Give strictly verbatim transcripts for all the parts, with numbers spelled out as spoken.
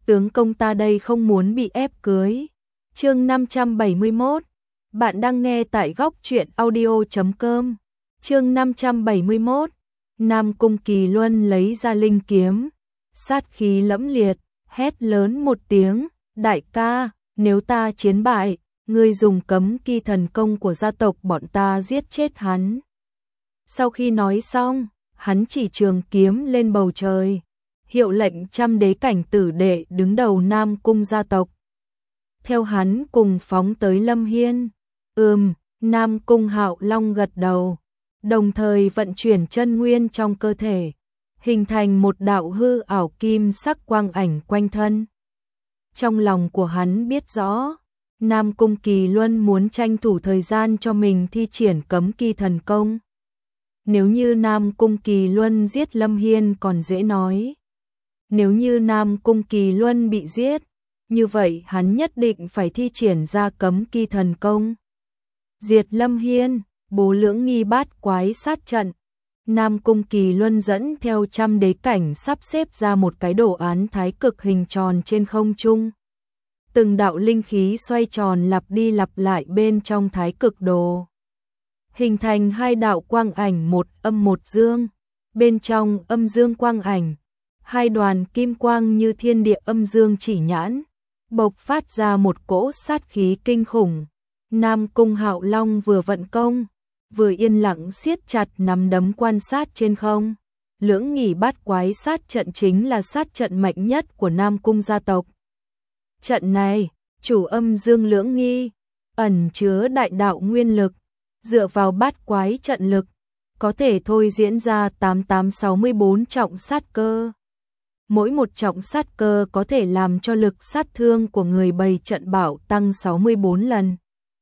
tướng công ta đây không muốn bị ép cưới. Chương năm trăm bảy mươi mốt. Bạn đang nghe tại góc truyện audio chấm com. Chương năm trăm bảy mươi mốt. Nam Cung Kỳ Luân lấy ra linh kiếm, sát khí lẫm liệt, hét lớn một tiếng, "Đại ca, nếu ta chiến bại, ngươi dùng cấm kỳ thần công của gia tộc bọn ta giết chết hắn." Sau khi nói xong, hắn chỉ trường kiếm lên bầu trời, hiệu lệnh trăm đế cảnh tử đệ đứng đầu Nam Cung gia tộc. Theo hắn cùng phóng tới Lâm Hiên. Ừm, Nam Cung Hạo Long gật đầu, đồng thời vận chuyển chân nguyên trong cơ thể, hình thành một đạo hư ảo kim sắc quang ảnh quanh thân. Trong lòng của hắn biết rõ, Nam Cung Kỳ Luân muốn tranh thủ thời gian cho mình thi triển cấm kỳ thần công. Nếu như Nam Cung Kỳ Luân giết Lâm Hiên còn dễ nói. Nếu như Nam Cung Kỳ Luân bị giết, như vậy hắn nhất định phải thi triển ra cấm kỳ thần công. Diệt Lâm Hiên, bố lưỡng nghi bát quái sát trận. Nam Cung Kỳ Luân dẫn theo trăm đế cảnh sắp xếp ra một cái đồ án thái cực hình tròn trên không trung. Từng đạo linh khí xoay tròn lặp đi lặp lại bên trong thái cực đồ, hình thành hai đạo quang ảnh một âm một dương. Bên trong âm dương quang ảnh, hai đoàn kim quang như thiên địa âm dương chỉ nhãn, bộc phát ra một cỗ sát khí kinh khủng. Nam Cung Hạo Long vừa vận công, vừa yên lặng siết chặt nắm đấm quan sát trên không. Lưỡng nghỉ bát quái sát trận chính là sát trận mạnh nhất của Nam Cung gia tộc. Trận này, chủ âm dương lưỡng nghi, ẩn chứa đại đạo nguyên lực, dựa vào bát quái trận lực, có thể thôi diễn ra tám tám sáu mươi bốn trọng sát cơ. Mỗi một trọng sát cơ có thể làm cho lực sát thương của người bày trận bảo tăng sáu mươi bốn lần.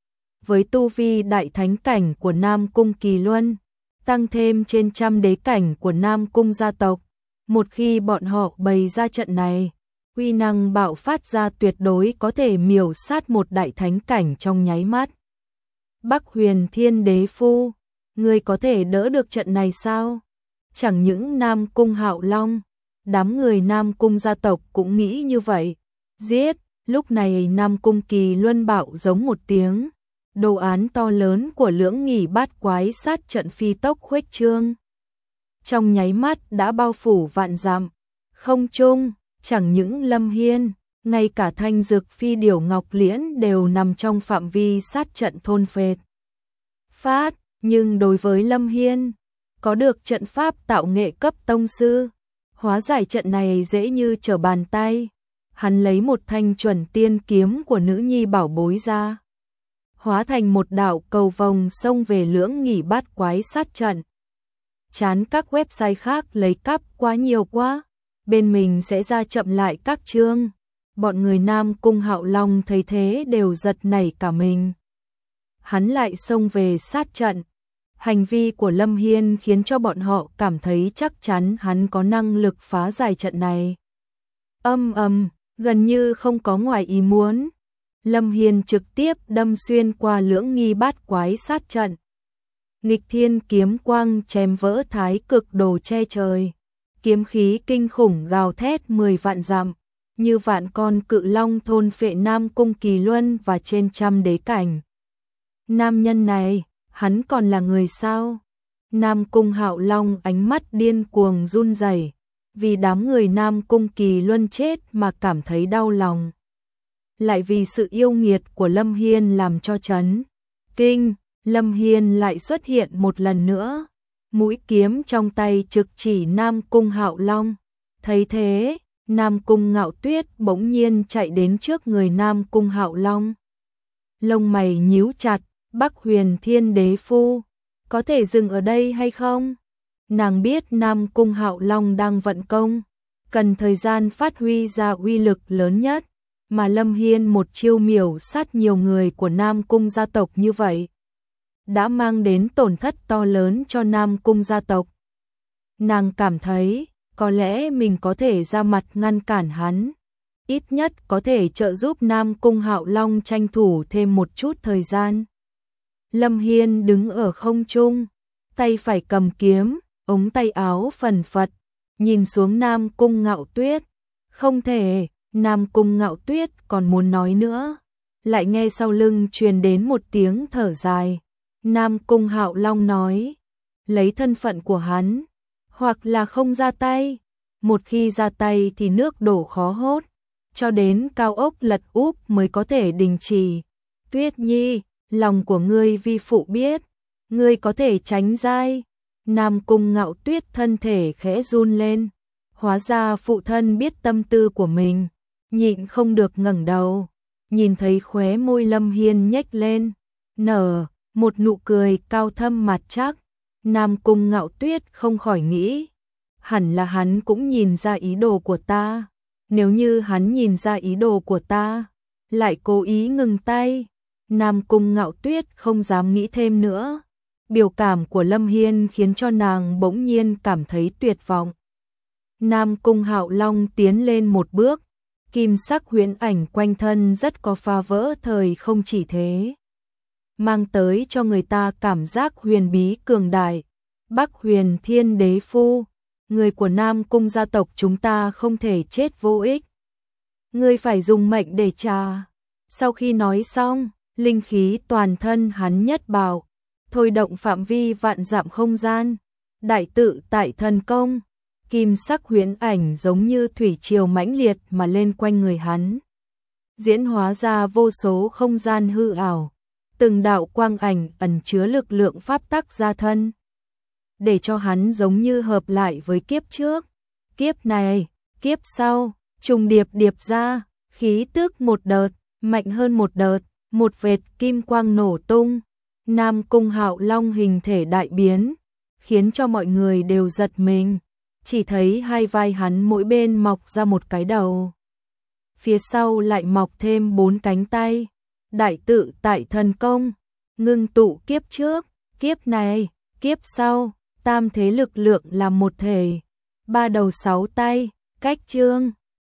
Với tu vi đại thánh cảnh của Nam Cung Kỳ Luân, tăng thêm trên trăm đế cảnh của Nam Cung gia tộc, một khi bọn họ bày ra trận này, uy năng bạo phát ra tuyệt đối có thể miểu sát một đại thánh cảnh trong nháy mắt. Bắc Huyền Thiên Đế Phu, ngươi có thể đỡ được trận này sao? Chẳng những Nam Cung Hạo Long, đám người Nam Cung gia tộc cũng nghĩ như vậy. Giết! Lúc này Nam Cung Kỳ Luân bạo giống một tiếng, đồ án to lớn của lưỡng nghỉ bát quái sát trận phi tốc khuếch trương. Trong nháy mắt đã bao phủ vạn dặm, không trung, chẳng những Lâm Hiên, ngay cả Thanh Dực Phi Điểu Ngọc Liễn đều nằm trong phạm vi sát trận thôn phệ. Phát, nhưng đối với Lâm Hiên, có được trận pháp tạo nghệ cấp tông sư, hóa giải trận này dễ như trở bàn tay. Hắn lấy một thanh chuẩn tiên kiếm của nữ nhi bảo bối ra, hóa thành một đạo cầu vồng xông về lưỡng nghỉ bát quái sát trận. Chán các website khác lấy cắp quá nhiều quá, bên mình sẽ ra chậm lại các chương. Bọn người Nam Cung Hạo Long thấy thế đều giật nảy cả mình. Hắn lại xông về sát trận. Hành vi của Lâm Hiên khiến cho bọn họ cảm thấy chắc chắn hắn có năng lực phá giải trận này. Âm ầm, gần như không có ngoài ý muốn, Lâm Hiên trực tiếp đâm xuyên qua lưỡng nghi bát quái sát trận. Nghịch thiên kiếm quang chém vỡ thái cực đồ che trời. Kiếm khí kinh khủng gào thét mười vạn dặm, như vạn con cự long thôn phệ Nam Cung Kỳ Luân và trên trăm đế cảnh. Nam nhân này, hắn còn là người sao? Nam Cung Hạo Long ánh mắt điên cuồng run rẩy, vì đám người Nam Cung Kỳ Luân chết mà cảm thấy đau lòng. Lại vì sự yêu nghiệt của Lâm Hiên làm cho chấn kinh, Lâm Hiên lại xuất hiện một lần nữa. Mũi kiếm trong tay trực chỉ Nam Cung Hạo Long. Thấy thế, Nam Cung Ngạo Tuyết bỗng nhiên chạy đến trước người Nam Cung Hạo Long. Lông mày nhíu chặt, Bắc Huyền Thiên Đế Phu, có thể dừng ở đây hay không? Nàng biết Nam Cung Hạo Long đang vận công, cần thời gian phát huy ra uy lực lớn nhất, mà Lâm Hiên một chiêu miểu sát nhiều người của Nam Cung gia tộc như vậy, đã mang đến tổn thất to lớn cho Nam Cung gia tộc. Nàng cảm thấy, có lẽ mình có thể ra mặt ngăn cản hắn, ít nhất có thể trợ giúp Nam Cung Hạo Long tranh thủ thêm một chút thời gian. Lâm Hiên đứng ở không trung, tay phải cầm kiếm, ống tay áo phần phật, nhìn xuống Nam Cung Ngạo Tuyết. Không thể, Nam Cung Ngạo Tuyết còn muốn nói nữa, lại nghe sau lưng truyền đến một tiếng thở dài. Nam Cung Hạo Long nói, lấy thân phận của hắn, hoặc là không ra tay, một khi ra tay thì nước đổ khó hốt, cho đến cao ốc lật úp mới có thể đình chỉ. Tuyết Nhi, lòng của ngươi vi phụ biết, ngươi có thể tránh dai. Nam Cung Ngạo Tuyết thân thể khẽ run lên, hóa ra phụ thân biết tâm tư của mình, nhịn không được ngẩng đầu, nhìn thấy khóe môi Lâm Hiên nhếch lên, nở một nụ cười cao thâm mặt chắc. Nam Cung Ngạo Tuyết không khỏi nghĩ, hẳn là hắn cũng nhìn ra ý đồ của ta, nếu như hắn nhìn ra ý đồ của ta, lại cố ý ngừng tay. Nam Cung Ngạo Tuyết không dám nghĩ thêm nữa. Biểu cảm của Lâm Hiên khiến cho nàng bỗng nhiên cảm thấy tuyệt vọng. Nam Cung Hạo Long tiến lên một bước, kim sắc huyễn ảnh quanh thân rất có phá vỡ thời không chỉ thế, mang tới cho người ta cảm giác huyền bí cường đại. Bắc Huyền Thiên Đế Phu, người của Nam Cung gia tộc chúng ta không thể chết vô ích. Ngươi phải dùng mệnh để trả. Sau khi nói xong, linh khí toàn thân hắn nhất bạo, thôi động phạm vi vạn dặm không gian, đại tự tại thần công, kim sắc huyễn ảnh giống như thủy triều mãnh liệt mà lên quanh người hắn, diễn hóa ra vô số không gian hư ảo, từng đạo quang ảnh ẩn chứa lực lượng pháp tắc gia thân, để cho hắn giống như hợp lại với kiếp trước, kiếp này, kiếp sau, trùng điệp điệp ra, khí tức một đợt, mạnh hơn một đợt, một vệt kim quang nổ tung. Nam Cung Hạo Long hình thể đại biến, khiến cho mọi người đều giật mình, chỉ thấy hai vai hắn mỗi bên mọc ra một cái đầu, phía sau lại mọc thêm bốn cánh tay. Đại tự tại thần công, ngưng tụ kiếp trước, kiếp này, kiếp sau, tam thế lực lượng làm một thể, ba đầu sáu tay, cách chương